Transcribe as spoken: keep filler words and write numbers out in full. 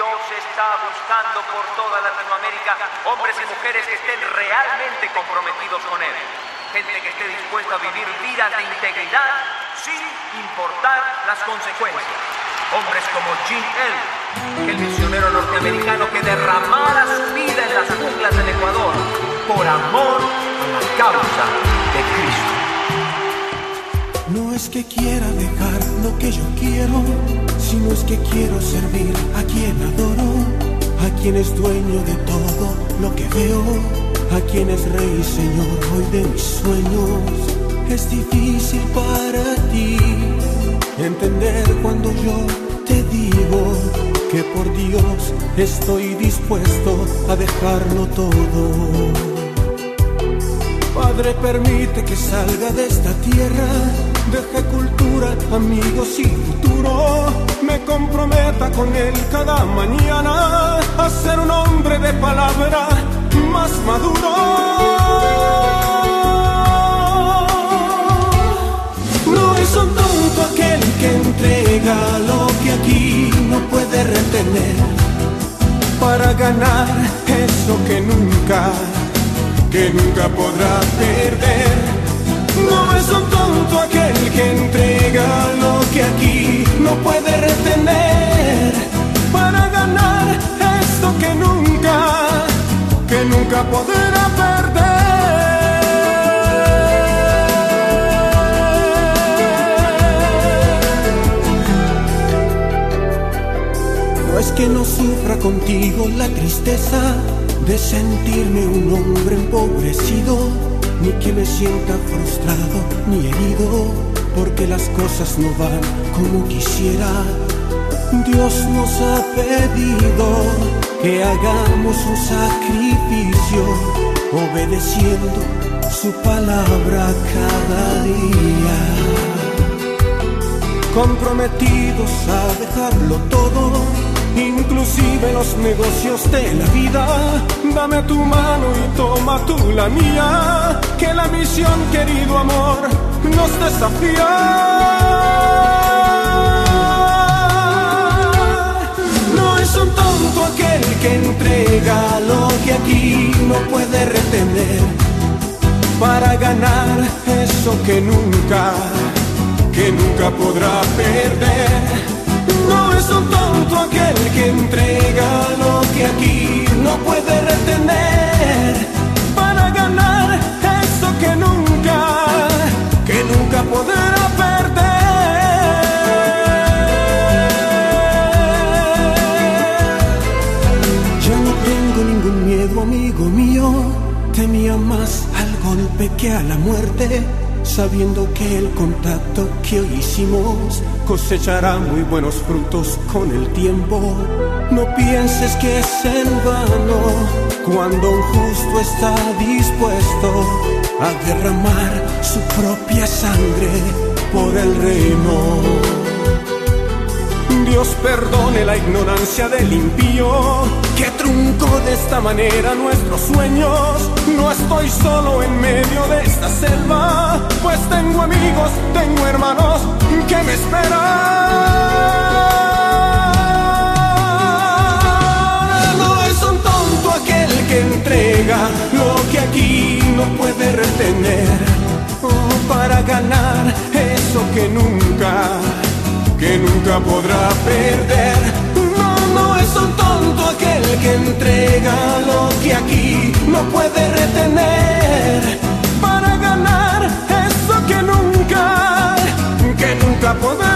Dios está buscando por toda Latinoamérica hombres y mujeres que estén realmente comprometidos con Él. Gente que esté dispuesta a vivir vidas de integridad sin importar las consecuencias. Hombres como Jim Elliot, el misionero norteamericano que derramara su vida en las junglas del Ecuador por amor a la causa de Cristo. No es que quiera dejar lo que yo quiero, sino es que quiero servir a quien adoro, a quien es dueño de todo lo que veo, a quien es Rey y Señor hoy de mis sueños. Es difícil para ti entender cuando yo te digo que por Dios estoy dispuesto a dejarlo todo. Padre, permite que salga de esta tierra, deje cultura, amigos y futuro. Me comprometa con Él cada mañana a ser un hombre de palabra más maduro. No es un tonto aquel que entrega lo que aquí no puede retener para ganar eso que nunca, que nunca podrá perder. No es un tonto aquel que entrega lo que aquí no puede retener para ganar esto que nunca, que nunca podrá perder. No es que no sufra contigo la tristeza de sentirme un hombre empobrecido, ni que me sienta frustrado ni herido, porque las cosas no van como quisiera. Dios nos ha pedido que hagamos un sacrificio, obedeciendo su palabra cada día. Comprometidos a dejarlo todo, inclusive los negocios de la vida. Dame tu mano y toma tú la mía, que la misión, querido amor, nos desafía. No es un tonto aquel que entrega lo que aquí no puede retener para ganar eso que nunca, que nunca podrá perder. No es un tonto aquel que entrega lo que aquí no puede retener para ganar eso que nunca, que nunca podrá perder. Yo no tengo ningún miedo, amigo mío, temía más al golpe que a la muerte, sabiendo que el contacto que hoy hicimos cosechará muy buenos frutos con el tiempo. No pienses que es en vano cuando un justo está dispuesto a derramar su propia sangre por el reino. Dios perdone la ignorancia del impío que truncó de esta manera nuestros sueños. No estoy solo en medio de esta selva, pues tengo amigos, tengo hermanos que me esperan. No es un tonto aquel que entrega lo que aquí no puede retener para ganar eso que nunca, que nunca podrá perder. No, no es un tonto aquel que entrega lo que aquí no puede retener para ganar eso que nunca, que nunca podrá